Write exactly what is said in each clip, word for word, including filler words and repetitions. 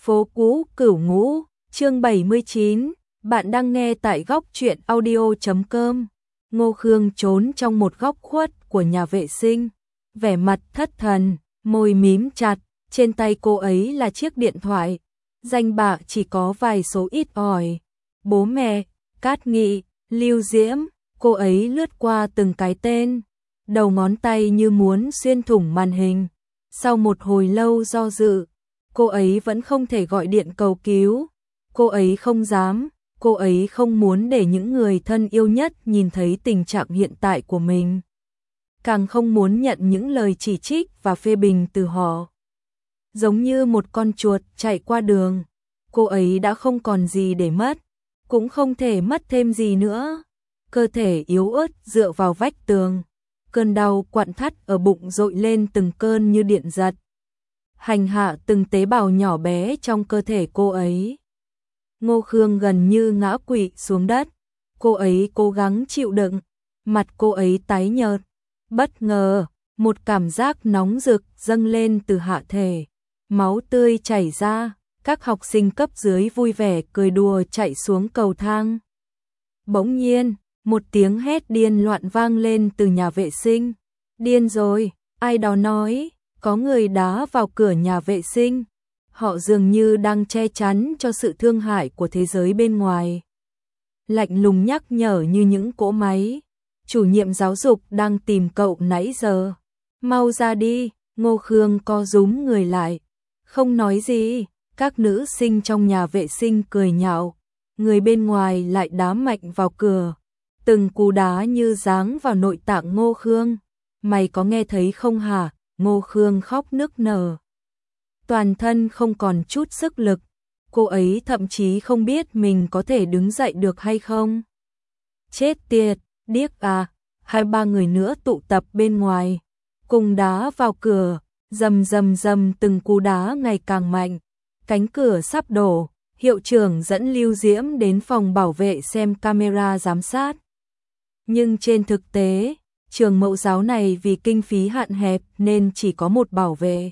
Phố cũ Cửu Ngũ, chương bảy mươi chín, bạn đang nghe tại góc truyện audio chấm com. Ngô Khương trốn trong một góc khuất của nhà vệ sinh, vẻ mặt thất thần, môi mím chặt, trên tay cô ấy là chiếc điện thoại, danh bạ chỉ có vài số ít ỏi. Bố mẹ, Cát Nghị, Lưu Diễm, cô ấy lướt qua từng cái tên, đầu ngón tay như muốn xuyên thủng màn hình. Sau một hồi lâu do dự, cô ấy vẫn không thể gọi điện cầu cứu. Cô ấy không dám, cô ấy không muốn để những người thân yêu nhất nhìn thấy tình trạng hiện tại của mình. Càng không muốn nhận những lời chỉ trích và phê bình từ họ. Giống như một con chuột chạy qua đường, cô ấy đã không còn gì để mất, cũng không thể mất thêm gì nữa. Cơ thể yếu ớt dựa vào vách tường, cơn đau quặn thắt ở bụng dội lên từng cơn như điện giật, hành hạ từng tế bào nhỏ bé trong cơ thể cô ấy. Ngô Khương gần như ngã quỵ xuống đất, cô ấy cố gắng chịu đựng, mặt cô ấy tái nhợt. Bất ngờ, một cảm giác nóng rực dâng lên từ hạ thể, máu tươi chảy ra, các học sinh cấp dưới vui vẻ cười đùa chạy xuống cầu thang. Bỗng nhiên, một tiếng hét điên loạn vang lên từ nhà vệ sinh. Điên rồi, ai đó nói, có người đá vào cửa nhà vệ sinh. Họ dường như đang che chắn cho sự thương hại của thế giới bên ngoài. Lạnh lùng nhắc nhở như những cỗ máy. Chủ nhiệm giáo dục đang tìm cậu nãy giờ. Mau ra đi, Ngô Khương co rúm người lại. Không nói gì, các nữ sinh trong nhà vệ sinh cười nhạo. Người bên ngoài lại đá mạnh vào cửa. Từng cú đá như giáng vào nội tạng Ngô Khương. Mày có nghe thấy không hả? Ngô Khương khóc nức nở. Toàn thân không còn chút sức lực. Cô ấy thậm chí không biết mình có thể đứng dậy được hay không. Chết tiệt, điếc à. Hai ba người nữa tụ tập bên ngoài, cùng đá vào cửa, rầm rầm rầm từng cú đá ngày càng mạnh. Cánh cửa sắp đổ, hiệu trưởng dẫn Lưu Diễm đến phòng bảo vệ xem camera giám sát. Nhưng trên thực tế, trường mẫu giáo này vì kinh phí hạn hẹp nên chỉ có một bảo vệ.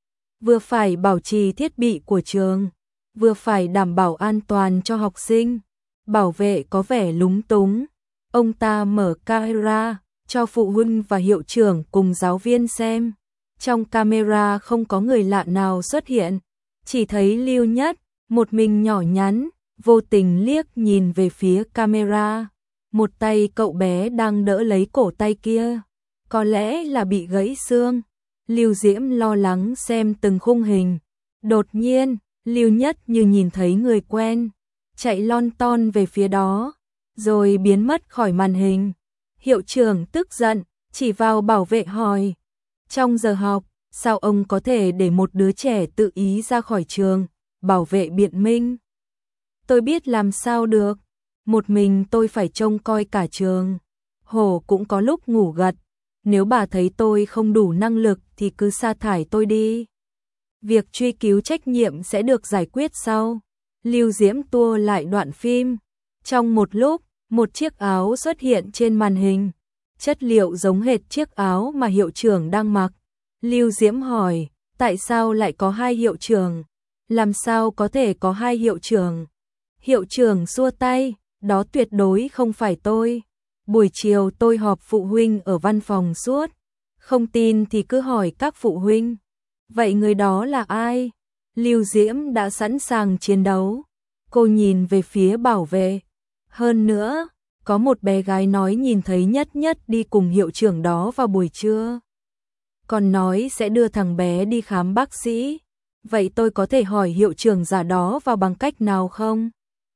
Vừa phải bảo trì thiết bị của trường, vừa phải đảm bảo an toàn cho học sinh. Bảo vệ có vẻ lúng túng. Ông ta mở camera cho phụ huynh và hiệu trưởng cùng giáo viên xem. Trong camera không có người lạ nào xuất hiện, chỉ thấy Lưu Nhất, một mình nhỏ nhắn, vô tình liếc nhìn về phía camera. Một tay cậu bé đang đỡ lấy cổ tay kia, có lẽ là bị gãy xương. Lưu Diễm lo lắng xem từng khung hình. Đột nhiên, Lưu Nhất như nhìn thấy người quen, chạy lon ton về phía đó, rồi biến mất khỏi màn hình. Hiệu trưởng tức giận, chỉ vào bảo vệ hỏi. Trong giờ học, sao ông có thể để một đứa trẻ tự ý ra khỏi trường? Bảo vệ biện minh. Tôi biết làm sao được. Một mình tôi phải trông coi cả trường. Hổ cũng có lúc ngủ gật. Nếu bà thấy tôi không đủ năng lực thì cứ sa thải tôi đi. Việc truy cứu trách nhiệm sẽ được giải quyết sau. Lưu Diễm tua lại đoạn phim. Trong một lúc, một chiếc áo xuất hiện trên màn hình. Chất liệu giống hệt chiếc áo mà hiệu trưởng đang mặc. Lưu Diễm hỏi, tại sao lại có hai hiệu trưởng? Làm sao có thể có hai hiệu trưởng? Hiệu trưởng xua tay, đó tuyệt đối không phải tôi. Buổi chiều tôi họp phụ huynh ở văn phòng suốt. Không tin thì cứ hỏi các phụ huynh. Vậy người đó là ai? Lưu Diễm đã sẵn sàng chiến đấu. Cô nhìn về phía bảo vệ. Hơn nữa, có một bé gái nói nhìn thấy Nhất Nhất đi cùng hiệu trưởng đó vào buổi trưa. Còn nói sẽ đưa thằng bé đi khám bác sĩ. Vậy tôi có thể hỏi hiệu trưởng giả đó vào bằng cách nào không?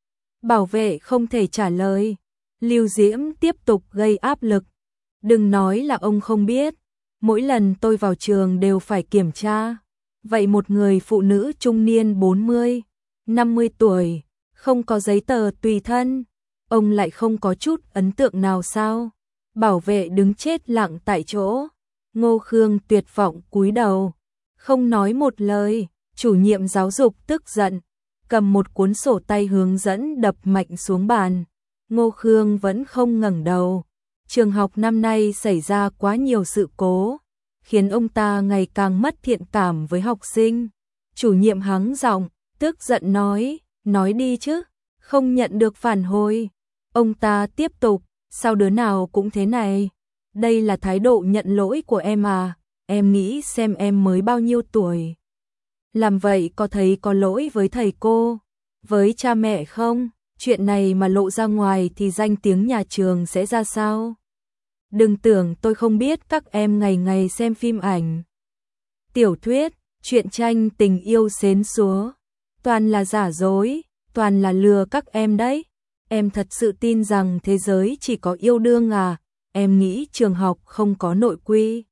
Bảo vệ không thể trả lời. Lưu Diễm tiếp tục gây áp lực. Đừng nói là ông không biết. Mỗi lần tôi vào trường đều phải kiểm tra. Vậy một người phụ nữ trung niên bốn mươi, năm mươi tuổi, không có giấy tờ tùy thân, ông lại không có chút ấn tượng nào sao? Bảo vệ đứng chết lặng tại chỗ. Ngô Khương tuyệt vọng cúi đầu, không nói một lời. Chủ nhiệm giáo dục tức giận, cầm một cuốn sổ tay hướng dẫn đập mạnh xuống bàn. Ngô Khương vẫn không ngẩng đầu. Trường học năm nay xảy ra quá nhiều sự cố, khiến ông ta ngày càng mất thiện cảm với học sinh. Chủ nhiệm hắng giọng, tức giận nói, nói đi chứ, không nhận được phản hồi. Ông ta tiếp tục, sao đứa nào cũng thế này, đây là thái độ nhận lỗi của em à, em nghĩ xem em mới bao nhiêu tuổi. Làm vậy có thấy có lỗi với thầy cô, với cha mẹ không? Chuyện này mà lộ ra ngoài thì danh tiếng nhà trường sẽ ra sao? Đừng tưởng tôi không biết các em ngày ngày xem phim ảnh, tiểu thuyết, truyện tranh tình yêu xến xúa, toàn là giả dối, toàn là lừa các em đấy. Em thật sự tin rằng thế giới chỉ có yêu đương à? Em nghĩ trường học không có nội quy,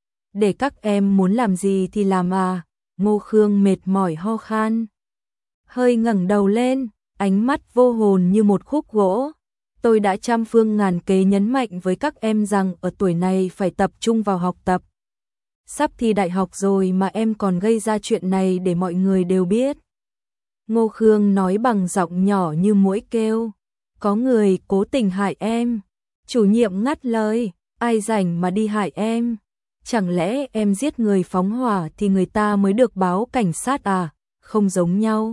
để các em muốn làm gì thì làm à? Ngô Khương mệt mỏi ho khan, hơi ngẩng đầu lên, ánh mắt vô hồn như một khúc gỗ. Tôi đã trăm phương ngàn kế nhấn mạnh với các em rằng ở tuổi này phải tập trung vào học tập. Sắp thi đại học rồi mà em còn gây ra chuyện này để mọi người đều biết. Ngô Khương nói bằng giọng nhỏ như muỗi kêu, có người cố tình hại em. Chủ nhiệm ngắt lời, ai rảnh mà đi hại em? Chẳng lẽ em giết người phóng hỏa thì người ta mới được báo cảnh sát à? Không giống nhau.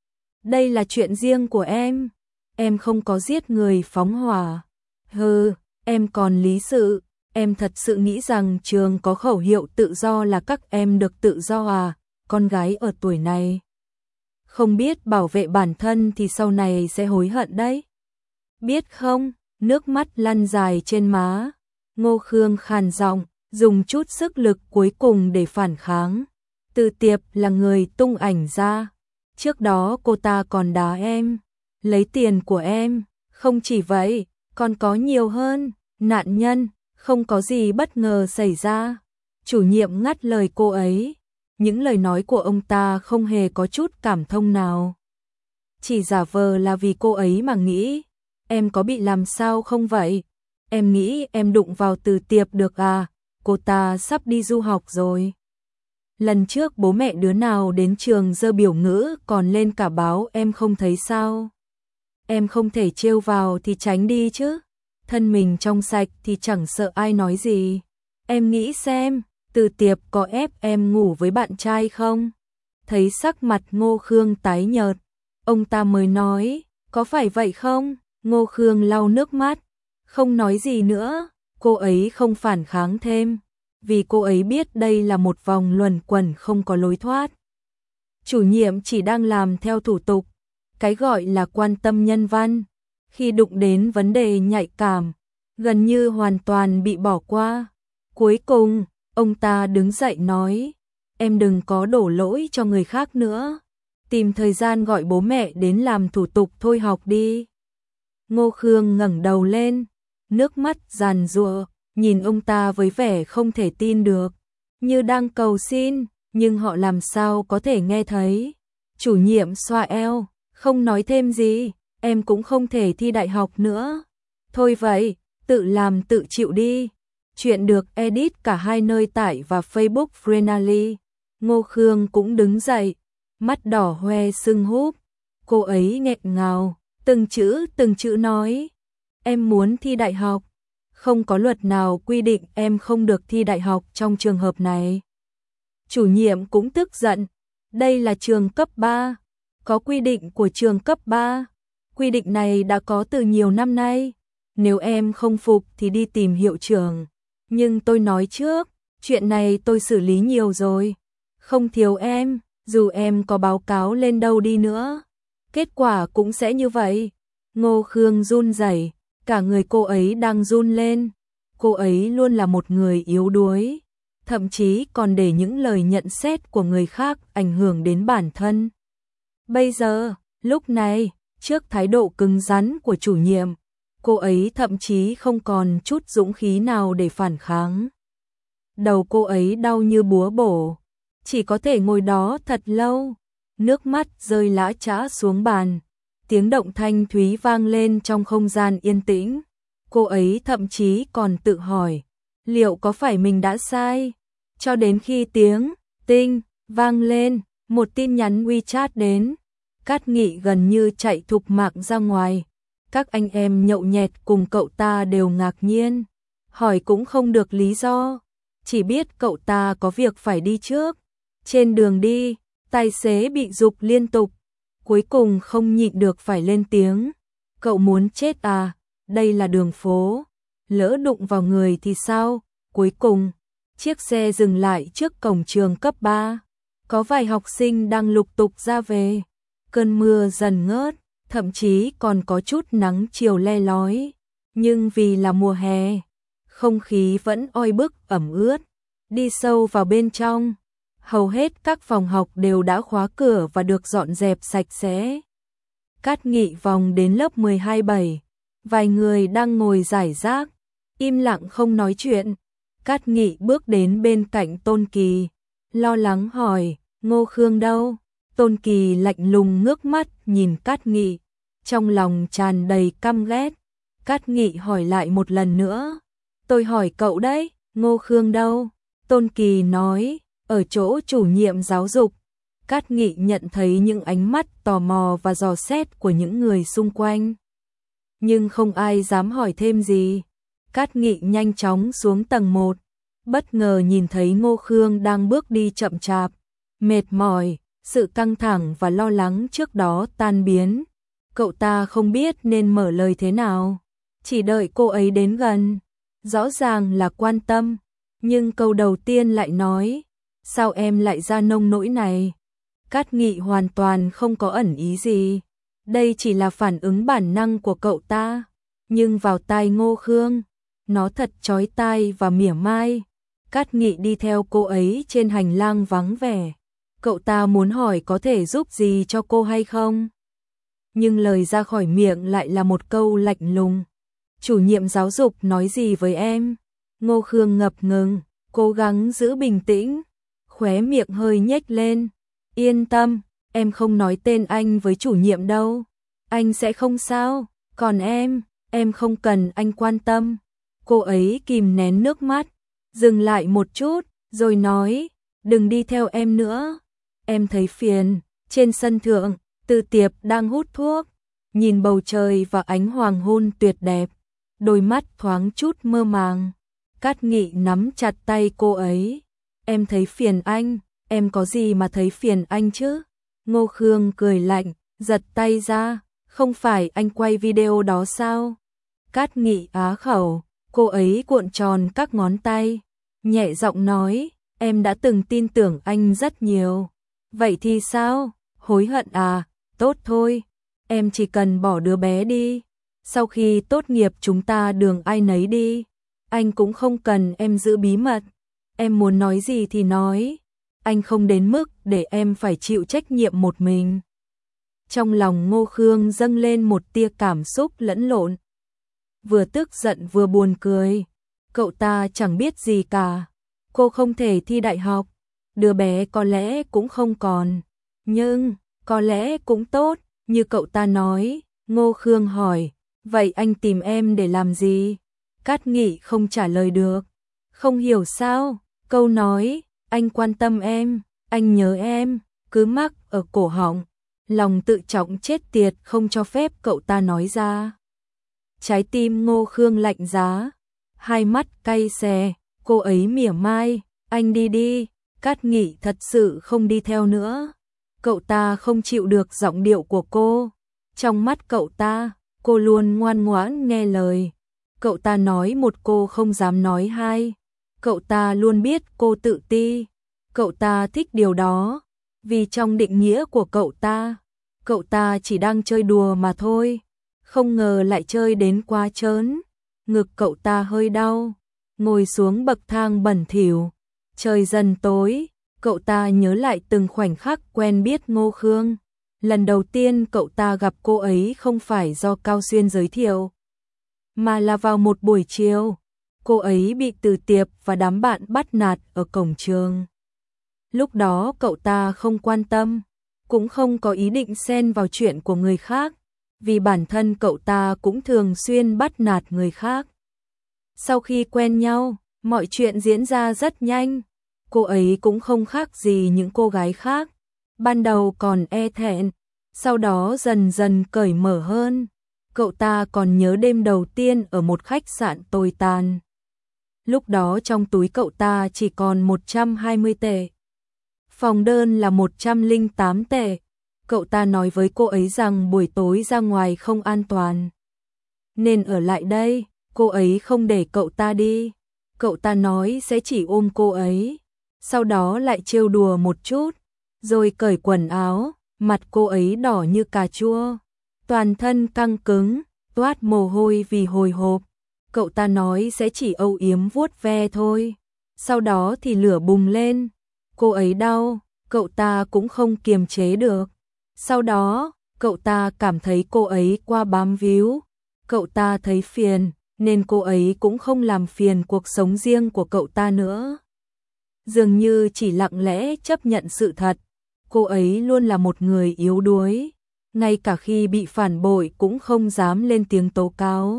Đây là chuyện riêng của em. Em không có giết người phóng hỏa. Hừ, em còn lý sự. Em thật sự nghĩ rằng trường có khẩu hiệu tự do là các em được tự do à? Con gái ở tuổi này không biết bảo vệ bản thân thì sau này sẽ hối hận đấy. Biết không? Nước mắt lăn dài trên má. Ngô Khương khàn giọng, dùng chút sức lực cuối cùng để phản kháng. Từ Tiệp là người tung ảnh ra. Trước đó cô ta còn đá em, lấy tiền của em. Không chỉ vậy, còn có nhiều hơn. Nạn nhân, không có gì bất ngờ xảy ra. Chủ nhiệm ngắt lời cô ấy. Những lời nói của ông ta không hề có chút cảm thông nào. Chỉ giả vờ là vì cô ấy mà nghĩ. Em có bị làm sao không vậy? Em nghĩ em đụng vào Từ Tiệp được à? Cô ta sắp đi du học rồi. Lần trước bố mẹ đứa nào đến trường dơ biểu ngữ còn lên cả báo em không thấy sao? Em không thể trêu vào thì tránh đi chứ. Thân mình trong sạch thì chẳng sợ ai nói gì. Em nghĩ xem, Từ Tiệp có ép em ngủ với bạn trai không? Thấy sắc mặt Ngô Khương tái nhợt, ông ta mới nói, có phải vậy không? Ngô Khương lau nước mắt, không nói gì nữa. Cô ấy không phản kháng thêm, vì cô ấy biết đây là một vòng luẩn quẩn không có lối thoát. Chủ nhiệm chỉ đang làm theo thủ tục, cái gọi là quan tâm nhân văn, khi đụng đến vấn đề nhạy cảm, gần như hoàn toàn bị bỏ qua. Cuối cùng, ông ta đứng dậy nói, em đừng có đổ lỗi cho người khác nữa, tìm thời gian gọi bố mẹ đến làm thủ tục thôi học đi. Ngô Khương ngẩng đầu lên, nước mắt giàn giụa, nhìn ông ta với vẻ không thể tin được, như đang cầu xin, nhưng họ làm sao có thể nghe thấy. Chủ nhiệm xoa eo, không nói thêm gì, em cũng không thể thi đại học nữa. Thôi vậy, tự làm tự chịu đi. Chuyện được edit cả hai nơi tải và Facebook Frenally. Ngô Khương cũng đứng dậy, mắt đỏ hoe sưng húp. Cô ấy nghẹn ngào, từng chữ từng chữ nói, em muốn thi đại học. Không có luật nào quy định em không được thi đại học trong trường hợp này. Chủ nhiệm cũng tức giận, đây là trường cấp ba, có quy định của trường cấp ba. Quy định này đã có từ nhiều năm nay. Nếu em không phục thì đi tìm hiệu trưởng. Nhưng tôi nói trước, chuyện này tôi xử lý nhiều rồi. Không thiếu em, dù em có báo cáo lên đâu đi nữa, kết quả cũng sẽ như vậy. Ngô Khương run rẩy, cả người cô ấy đang run lên. Cô ấy luôn là một người yếu đuối, thậm chí còn để những lời nhận xét của người khác ảnh hưởng đến bản thân. Bây giờ, lúc này, trước thái độ cứng rắn của chủ nhiệm, cô ấy thậm chí không còn chút dũng khí nào để phản kháng. Đầu cô ấy đau như búa bổ, chỉ có thể ngồi đó thật lâu, nước mắt rơi lã chã xuống bàn, tiếng động thanh thúy vang lên trong không gian yên tĩnh. Cô ấy thậm chí còn tự hỏi, liệu có phải mình đã sai? Cho đến khi tiếng tinh vang lên, một tin nhắn WeChat đến, Cát Nghị gần như chạy thục mạng ra ngoài. Các anh em nhậu nhẹt cùng cậu ta đều ngạc nhiên, hỏi cũng không được lý do, chỉ biết cậu ta có việc phải đi trước. Trên đường đi, tài xế bị giục liên tục, cuối cùng không nhịn được phải lên tiếng. Cậu muốn chết à, đây là đường phố, lỡ đụng vào người thì sao? Cuối cùng, chiếc xe dừng lại trước cổng trường cấp ba. Có vài học sinh đang lục tục ra về. Cơn mưa dần ngớt, thậm chí còn có chút nắng chiều le lói. Nhưng vì là mùa hè, không khí vẫn oi bức ẩm ướt. Đi sâu vào bên trong, hầu hết các phòng học đều đã khóa cửa và được dọn dẹp sạch sẽ. Cát Nghị vòng đến lớp mười hai bảy, vài người đang ngồi rải rác, im lặng không nói chuyện. Cát Nghị bước đến bên cạnh Tôn Kỳ, lo lắng hỏi, Ngô Khương đâu? Tôn Kỳ lạnh lùng ngước mắt nhìn Cát Nghị, trong lòng tràn đầy căm ghét. Cát Nghị hỏi lại một lần nữa, tôi hỏi cậu đấy, Ngô Khương đâu? Tôn Kỳ nói, ở chỗ chủ nhiệm giáo dục. Cát Nghị nhận thấy những ánh mắt tò mò và dò xét của những người xung quanh. Nhưng không ai dám hỏi thêm gì. Cát Nghị nhanh chóng xuống tầng một, bất ngờ nhìn thấy Ngô Khương đang bước đi chậm chạp, mệt mỏi, sự căng thẳng và lo lắng trước đó tan biến. Cậu ta không biết nên mở lời thế nào, chỉ đợi cô ấy đến gần, rõ ràng là quan tâm, nhưng câu đầu tiên lại nói, sao em lại ra nông nỗi này? Cát Nghị hoàn toàn không có ẩn ý gì, đây chỉ là phản ứng bản năng của cậu ta, nhưng vào tai Ngô Khương, nó thật chói tai và mỉa mai. Cát Nghị đi theo cô ấy trên hành lang vắng vẻ, cậu ta muốn hỏi có thể giúp gì cho cô hay không? Nhưng lời ra khỏi miệng lại là một câu lạnh lùng. Chủ nhiệm giáo dục nói gì với em? Ngô Khương ngập ngừng, cố gắng giữ bình tĩnh, khóe miệng hơi nhếch lên. Yên tâm, em không nói tên anh với chủ nhiệm đâu. Anh sẽ không sao, còn em, em không cần anh quan tâm. Cô ấy kìm nén nước mắt, dừng lại một chút, rồi nói, đừng đi theo em nữa. Em thấy phiền. Trên sân thượng, Từ Tiệp đang hút thuốc, nhìn bầu trời và ánh hoàng hôn tuyệt đẹp, đôi mắt thoáng chút mơ màng. Cát Nghị nắm chặt tay cô ấy. Em thấy phiền anh, em có gì mà thấy phiền anh chứ? Ngô Khương cười lạnh, giật tay ra, không phải anh quay video đó sao? Cát Nghị á khẩu, cô ấy cuộn tròn các ngón tay, nhẹ giọng nói, em đã từng tin tưởng anh rất nhiều. Vậy thì sao? Hối hận à? Tốt thôi, em chỉ cần bỏ đứa bé đi. Sau khi tốt nghiệp chúng ta đường ai nấy đi. Anh cũng không cần em giữ bí mật. Em muốn nói gì thì nói. Anh không đến mức để em phải chịu trách nhiệm một mình. Trong lòng Ngô Khương dâng lên một tia cảm xúc lẫn lộn, vừa tức giận vừa buồn cười. Cậu ta chẳng biết gì cả. Cô không thể thi đại học, đứa bé có lẽ cũng không còn, nhưng có lẽ cũng tốt, như cậu ta nói. Ngô Khương hỏi, vậy anh tìm em để làm gì? Cát Nghị không trả lời được. Không hiểu sao, câu nói, anh quan tâm em, anh nhớ em, cứ mắc ở cổ họng. Lòng tự trọng chết tiệt không cho phép cậu ta nói ra. Trái tim Ngô Khương lạnh giá, hai mắt cay xè, cô ấy mỉa mai, anh đi đi. Cát Nghị thật sự không đi theo nữa. Cậu ta không chịu được giọng điệu của cô. Trong mắt cậu ta, cô luôn ngoan ngoãn nghe lời. Cậu ta nói một cô không dám nói hai. Cậu ta luôn biết cô tự ti. Cậu ta thích điều đó, vì trong định nghĩa của cậu ta, cậu ta chỉ đang chơi đùa mà thôi. Không ngờ lại chơi đến quá trớn. Ngực cậu ta hơi đau, ngồi xuống bậc thang bẩn thỉu. Trời dần tối, cậu ta nhớ lại từng khoảnh khắc quen biết Ngô Khương. Lần đầu tiên cậu ta gặp cô ấy không phải do Cao Xuyên giới thiệu, mà là vào một buổi chiều. Cô ấy bị Từ Tiệp và đám bạn bắt nạt ở cổng trường. Lúc đó cậu ta không quan tâm, cũng không có ý định xen vào chuyện của người khác, vì bản thân cậu ta cũng thường xuyên bắt nạt người khác. Sau khi quen nhau, mọi chuyện diễn ra rất nhanh. Cô ấy cũng không khác gì những cô gái khác. Ban đầu còn e thẹn, sau đó dần dần cởi mở hơn. Cậu ta còn nhớ đêm đầu tiên ở một khách sạn tồi tàn. Lúc đó trong túi cậu ta chỉ còn một trăm hai mươi tệ. Phòng đơn là một trăm lẻ tám tệ. Cậu ta nói với cô ấy rằng buổi tối ra ngoài không an toàn, nên ở lại đây, cô ấy không để cậu ta đi. Cậu ta nói sẽ chỉ ôm cô ấy, sau đó lại trêu đùa một chút, rồi cởi quần áo, mặt cô ấy đỏ như cà chua, toàn thân căng cứng, toát mồ hôi vì hồi hộp. Cậu ta nói sẽ chỉ âu yếm vuốt ve thôi, sau đó thì lửa bùng lên, cô ấy đau, cậu ta cũng không kiềm chế được. Sau đó, cậu ta cảm thấy cô ấy qua bám víu, cậu ta thấy phiền, nên cô ấy cũng không làm phiền cuộc sống riêng của cậu ta nữa. Dường như chỉ lặng lẽ chấp nhận sự thật, cô ấy luôn là một người yếu đuối, ngay cả khi bị phản bội cũng không dám lên tiếng tố cáo.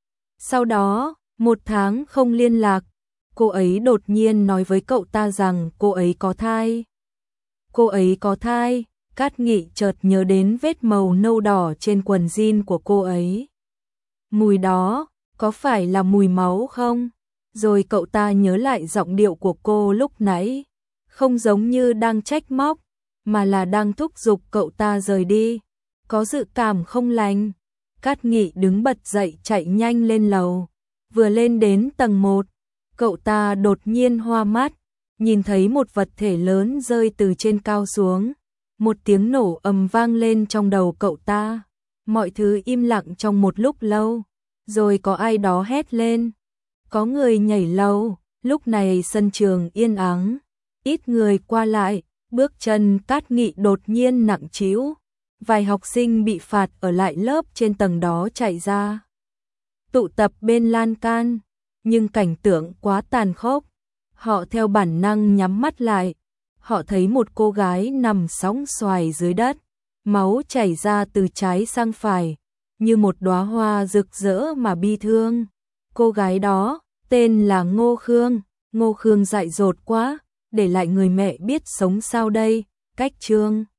Sau đó, một tháng không liên lạc, cô ấy đột nhiên nói với cậu ta rằng cô ấy có thai. Cô ấy có thai, Cát Nghị chợt nhớ đến vết màu nâu đỏ trên quần jean của cô ấy. Mùi đó, có phải là mùi máu không? Rồi cậu ta nhớ lại giọng điệu của cô lúc nãy, không giống như đang trách móc, mà là đang thúc giục cậu ta rời đi. Có dự cảm không lành. Cát Nghị đứng bật dậy chạy nhanh lên lầu. Vừa lên đến tầng một, cậu ta đột nhiên hoa mắt, nhìn thấy một vật thể lớn rơi từ trên cao xuống. Một tiếng nổ ầm vang lên trong đầu cậu ta. Mọi thứ im lặng trong một lúc lâu, rồi có ai đó hét lên. Có người nhảy lầu. Lúc này sân trường yên ắng, ít người qua lại, bước chân Cát Nghị đột nhiên nặng trĩu. Vài học sinh bị phạt ở lại lớp trên tầng đó chạy ra, tụ tập bên lan can, nhưng cảnh tượng quá tàn khốc. Họ theo bản năng nhắm mắt lại. Họ thấy một cô gái nằm sóng xoài dưới đất, máu chảy ra từ trái sang phải, như một đóa hoa rực rỡ mà bi thương. Cô gái đó, tên là Ngô Khương. Ngô Khương dại dột quá, để lại người mẹ biết sống sao đây. Cách chương